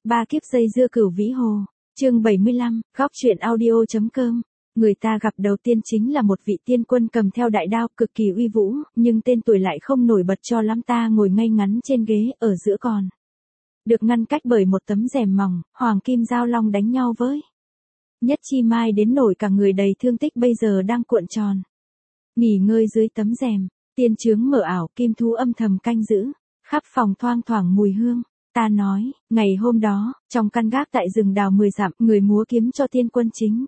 Ba kiếp dây dưa Cửu Vĩ Hồ, chương 75, góc truyện audio.com. Người ta gặp đầu tiên chính là một vị tiên quân cầm theo đại đao cực kỳ uy vũ, nhưng tên tuổi lại không nổi bật cho lắm. Ta ngồi ngay ngắn trên ghế, ở giữa còn được ngăn cách bởi một tấm rèm mỏng, hoàng kim giao long đánh nhau với Nhất Chi Mai đến nổi cả người đầy thương tích bây giờ đang cuộn tròn nghỉ ngơi dưới tấm rèm. Tiên chướng mở ảo, kim thú âm thầm canh giữ, khắp phòng thoang thoảng mùi hương. Ta nói, ngày hôm đó, trong căn gác tại rừng đào 10 dặm, người múa kiếm cho tiên quân chính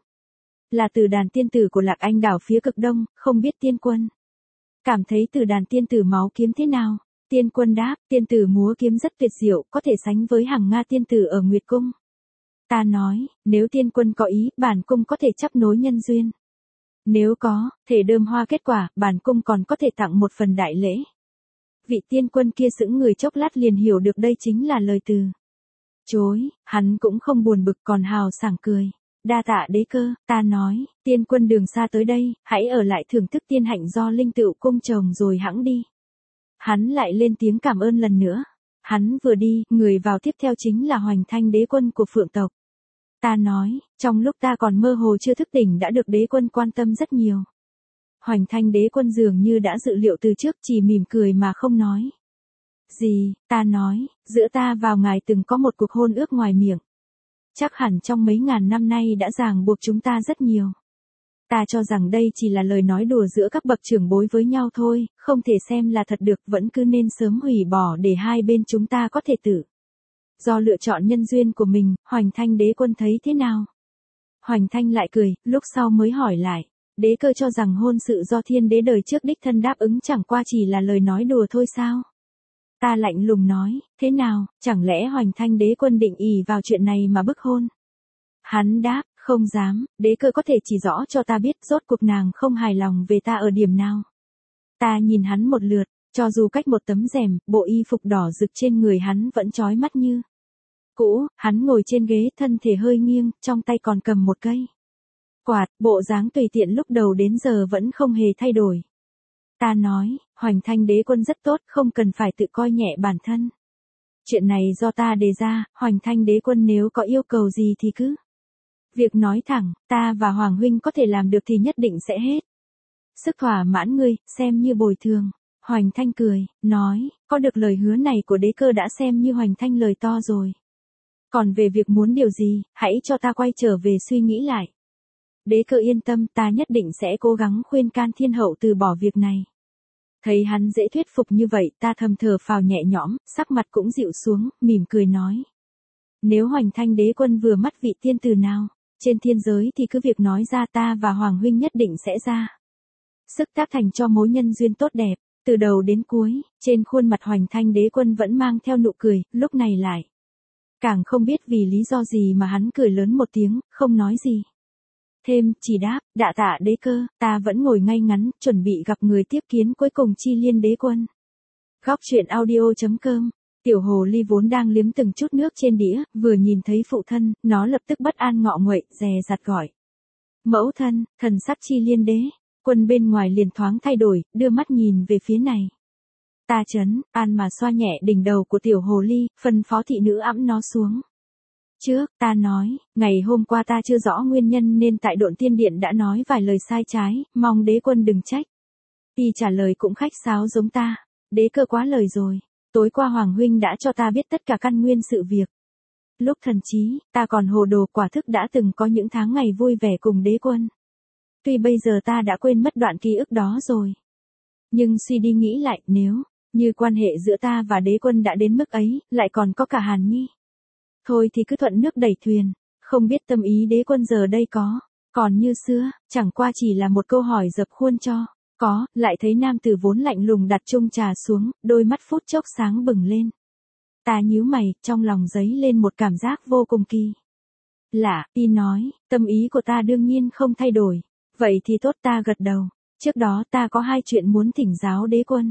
là Từ Đàn tiên tử của Lạc Anh đảo phía cực đông. Không biết tiên quân cảm thấy Từ Đàn tiên tử máu kiếm thế nào? Tiên quân đáp, tiên tử múa kiếm rất tuyệt diệu, có thể sánh với Hằng Nga tiên tử ở Nguyệt Cung. Ta nói, nếu tiên quân có ý, bản cung có thể chấp nối nhân duyên. Nếu có, thể đơm hoa kết quả, bản cung còn có thể tặng một phần đại lễ. Vị tiên quân kia sững người chốc lát liền hiểu được đây chính là lời từ chối. Hắn cũng không buồn bực, còn hào sảng cười. Đa tạ đế cơ. Ta nói, tiên quân đường xa tới đây, hãy ở lại thưởng thức tiên hạnh do linh tựu cung trồng rồi hẵng đi. Hắn lại lên tiếng cảm ơn lần nữa. Hắn vừa đi, người vào tiếp theo chính là Hoành Thanh đế quân của Phượng tộc. Ta nói, trong lúc ta còn mơ hồ chưa thức tỉnh đã được đế quân quan tâm rất nhiều. Hoành Thanh đế quân dường như đã dự liệu từ trước, chỉ mỉm cười mà không nói gì. Ta nói, giữa ta vào ngài từng có một cuộc hôn ước ngoài miệng. Chắc hẳn trong mấy ngàn năm nay đã ràng buộc chúng ta rất nhiều. Ta cho rằng đây chỉ là lời nói đùa giữa các bậc trưởng bối với nhau thôi, không thể xem là thật được, vẫn cứ nên sớm hủy bỏ để hai bên chúng ta có thể tự do lựa chọn nhân duyên của mình. Hoành Thanh đế quân thấy thế nào? Hoành Thanh lại cười, lúc sau mới hỏi lại. Đế cơ cho rằng hôn sự do thiên đế đời trước đích thân đáp ứng chẳng qua chỉ là lời nói đùa thôi sao? Ta lạnh lùng nói, thế nào, chẳng lẽ Hoành Thanh đế quân định ỷ vào chuyện này mà bức hôn? Hắn đáp, không dám, đế cơ có thể chỉ rõ cho ta biết rốt cuộc nàng không hài lòng về ta ở điểm nào. Ta nhìn hắn một lượt, cho dù cách một tấm rèm, bộ y phục đỏ rực trên người hắn vẫn chói mắt như cũ. Hắn ngồi trên ghế, thân thể hơi nghiêng, trong tay còn cầm một cây quạt, bộ dáng tùy tiện lúc đầu đến giờ vẫn không hề thay đổi. Ta nói, Hoành Thanh đế quân rất tốt, không cần phải tự coi nhẹ bản thân. Chuyện này do ta đề ra, Hoành Thanh đế quân nếu có yêu cầu gì thì cứ việc nói thẳng, ta và Hoàng huynh có thể làm được thì nhất định sẽ hết sức thỏa mãn ngươi, xem như bồi thường. Hoành Thanh cười, nói, có được lời hứa này của đế cơ đã xem như Hoành Thanh lời to rồi. Còn về việc muốn điều gì, hãy cho ta quay trở về suy nghĩ lại. Đế cơ yên tâm, ta nhất định sẽ cố gắng khuyên can thiên hậu từ bỏ việc này. Thấy hắn dễ thuyết phục như vậy, ta thầm thở phào nhẹ nhõm, sắc mặt cũng dịu xuống, mỉm cười nói. Nếu Hoành Thanh đế quân vừa mắt vị tiên tử nào trên thiên giới thì cứ việc nói ra, ta và Hoàng huynh nhất định sẽ ra sức tác thành cho mối nhân duyên tốt đẹp. Từ đầu đến cuối, trên khuôn mặt Hoành Thanh đế quân vẫn mang theo nụ cười, lúc này lại càng không biết vì lý do gì mà hắn cười lớn một tiếng, không nói gì thêm, chỉ đáp, đa tạ đế cơ. Ta vẫn ngồi ngay ngắn, chuẩn bị gặp người tiếp kiến cuối cùng Chi Liên đế quân. Góc truyện audio.com. Tiểu hồ ly vốn đang liếm từng chút nước trên đĩa, vừa nhìn thấy phụ thân, nó lập tức bất an ngọ nguậy, dè dặt gọi. Mẫu thân, thần sắc Chi Liên đế quân bên ngoài liền thoáng thay đổi, đưa mắt nhìn về phía này. Ta trấn an mà xoa nhẹ đỉnh đầu của tiểu hồ ly, phân phó thị nữ ẵm nó xuống. Trước, ta nói, ngày hôm qua ta chưa rõ nguyên nhân nên tại Độn Tiên Điện đã nói vài lời sai trái, mong đế quân đừng trách. Y trả lời cũng khách sáo giống ta. Đế cơ quá lời rồi. Tối qua Hoàng huynh đã cho ta biết tất cả căn nguyên sự việc. Lúc thần trí, ta còn hồ đồ, quả thức đã từng có những tháng ngày vui vẻ cùng đế quân. Tuy bây giờ ta đã quên mất đoạn ký ức đó rồi. Nhưng suy đi nghĩ lại, nếu như quan hệ giữa ta và đế quân đã đến mức ấy, lại còn có cả Hàn Nhi. Thôi thì cứ thuận nước đẩy thuyền, không biết tâm ý đế quân giờ đây còn như xưa, chẳng qua chỉ là một câu hỏi dập khuôn cho có. Lại thấy nam tử vốn lạnh lùng đặt chung trà xuống, đôi mắt phút chốc sáng bừng lên. Ta nhíu mày, trong lòng dấy lên một cảm giác vô cùng kỳ lạ. Y nói, tâm ý của ta đương nhiên không thay đổi. Vậy thì tốt, ta gật đầu. Trước đó ta có hai chuyện muốn thỉnh giáo đế quân.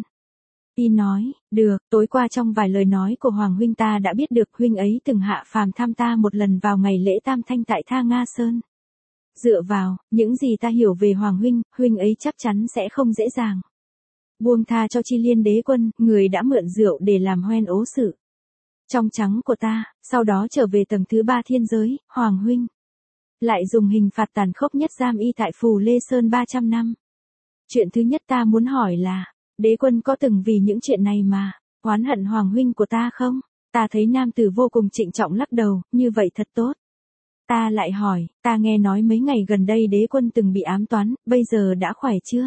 Y nói, được, tối qua trong vài lời nói của Hoàng huynh ta đã biết được huynh ấy từng hạ phàm thăm ta một lần vào ngày lễ Tam Thanh tại Tha Nga Sơn. Dựa vào những gì ta hiểu về Hoàng huynh, huynh ấy chắc chắn sẽ không dễ dàng buông tha cho Chi Liên đế quân, người đã mượn rượu để làm hoen ố sự. trong trắng của ta, sau đó trở về tầng thứ 3 thiên giới, Hoàng huynh. Lại dùng hình phạt tàn khốc nhất giam y tại Phù Lê Sơn 300 năm. Chuyện thứ nhất ta muốn hỏi là, đế quân có từng vì những chuyện này mà oán hận Hoàng huynh của ta không? Ta thấy nam tử vô cùng trịnh trọng lắc đầu, như vậy thật tốt. Ta lại hỏi, ta nghe nói mấy ngày gần đây đế quân từng bị ám toán, bây giờ đã khỏe chưa?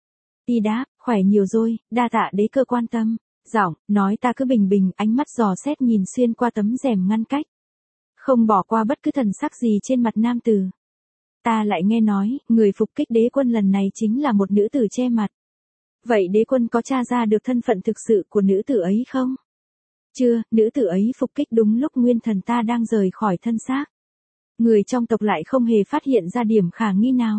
Y đáp, khỏe nhiều rồi, đa tạ đế cơ quan tâm. Giọng, nói ta cứ bình bình, ánh mắt dò xét nhìn xuyên qua tấm rèm ngăn cách. Không bỏ qua bất cứ thần sắc gì trên mặt nam tử. Ta lại nghe nói, người phục kích đế quân lần này chính là một nữ tử che mặt. Vậy đế quân có tra ra được thân phận thực sự của nữ tử ấy không? Chưa, nữ tử ấy phục kích đúng lúc nguyên thần ta đang rời khỏi thân xác. Người trong tộc lại không hề phát hiện ra điểm khả nghi nào.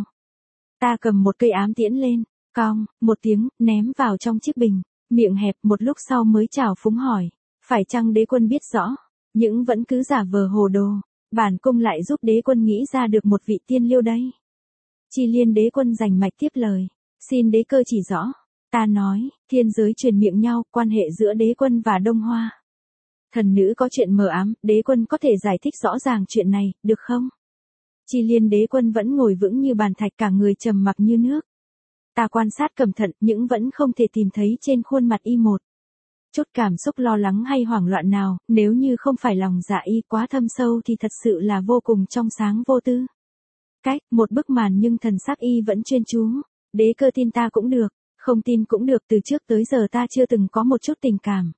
Ta cầm một cây ám tiễn lên, cong, một tiếng, ném vào trong chiếc bình, miệng hẹp một lúc sau mới chào phúng hỏi. Phải chăng đế quân biết rõ, nhưng vẫn cứ giả vờ hồ đồ, bản cung lại giúp đế quân nghĩ ra được một vị tiên liêu đây. Chi Liên đế quân rành mạch tiếp lời, xin đế cơ chỉ rõ. Ta nói, thiên giới truyền miệng nhau, quan hệ giữa đế quân và Đông Hoa. Thần nữ có chuyện mờ ám, đế quân có thể giải thích rõ ràng chuyện này, được không? Chi Liên đế quân vẫn ngồi vững như bàn thạch, cả người trầm mặc như nước. Ta quan sát cẩn thận, nhưng vẫn không thể tìm thấy trên khuôn mặt y một chút cảm xúc lo lắng hay hoảng loạn nào, nếu như không phải lòng dạ y quá thâm sâu thì thật sự là vô cùng trong sáng vô tư. Cách, một bức màn nhưng thần sắc y vẫn chuyên chú. Đế cơ tin ta cũng được, không tin cũng được, từ trước tới giờ ta chưa từng có một chút tình cảm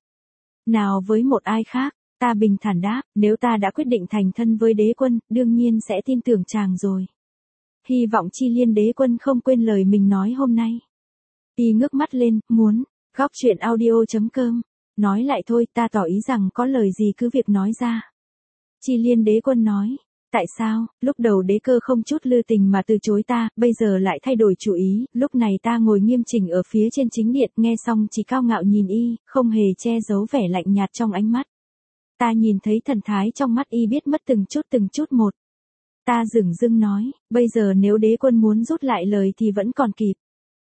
nào với một ai khác. Ta bình thản đáp, nếu ta đã quyết định thành thân với đế quân, đương nhiên sẽ tin tưởng chàng rồi. Hy vọng Chi Liên đế quân không quên lời mình nói hôm nay. Y ngước mắt lên, muốn, góc chuyện audio.com. Nói lại thôi, ta tỏ ý rằng có lời gì cứ việc nói ra. Chi Liên đế quân nói, tại sao, lúc đầu đế cơ không chút lưu tình mà từ chối ta, bây giờ lại thay đổi chủ ý. Lúc này ta ngồi nghiêm chỉnh ở phía trên chính điện, nghe xong chỉ cao ngạo nhìn y, không hề che giấu vẻ lạnh nhạt trong ánh mắt. Ta nhìn thấy thần thái trong mắt y biết mất từng chút một. Ta dửng dưng nói, bây giờ nếu đế quân muốn rút lại lời thì vẫn còn kịp.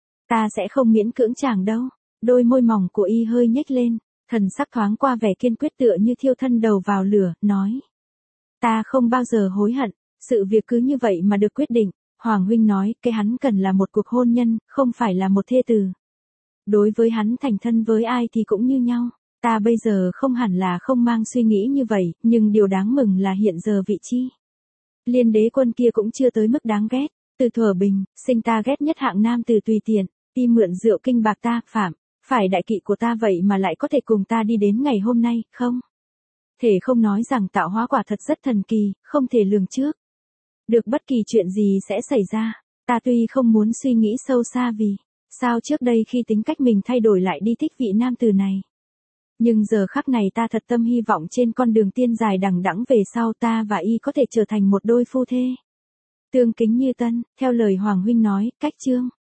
Ta sẽ không miễn cưỡng chàng đâu. Đôi môi mỏng của y hơi nhếch lên, thần sắc thoáng qua vẻ kiên quyết tựa như thiêu thân đầu vào lửa, nói. Ta không bao giờ hối hận, sự việc cứ như vậy mà được quyết định. Hoàng huynh nói, cái hắn cần là một cuộc hôn nhân, không phải là một thê tử. Đối với hắn thành thân với ai thì cũng như nhau. Ta bây giờ không hẳn là không mang suy nghĩ như vậy, nhưng điều đáng mừng là hiện giờ vị Chi Liên đế quân kia cũng chưa tới mức đáng ghét. Từ thuở bình, sinh ta ghét nhất hạng nam từ tùy tiện, y mượn rượu kinh bạc ta, phạm phải đại kỵ của ta vậy mà lại có thể cùng ta đi đến ngày hôm nay, không? Thể không nói rằng tạo hóa quả thật rất thần kỳ, không thể lường trước được bất kỳ chuyện gì sẽ xảy ra. Ta tuy không muốn suy nghĩ sâu xa vì sao trước đây khi tính cách mình thay đổi lại đi thích vị nam tử này. Nhưng giờ khắc này ta thật tâm hy vọng trên con đường tiên dài đằng đẵng về sau ta và y có thể trở thành một đôi phu thê tương kính như tân, theo lời Hoàng huynh nói, cách chương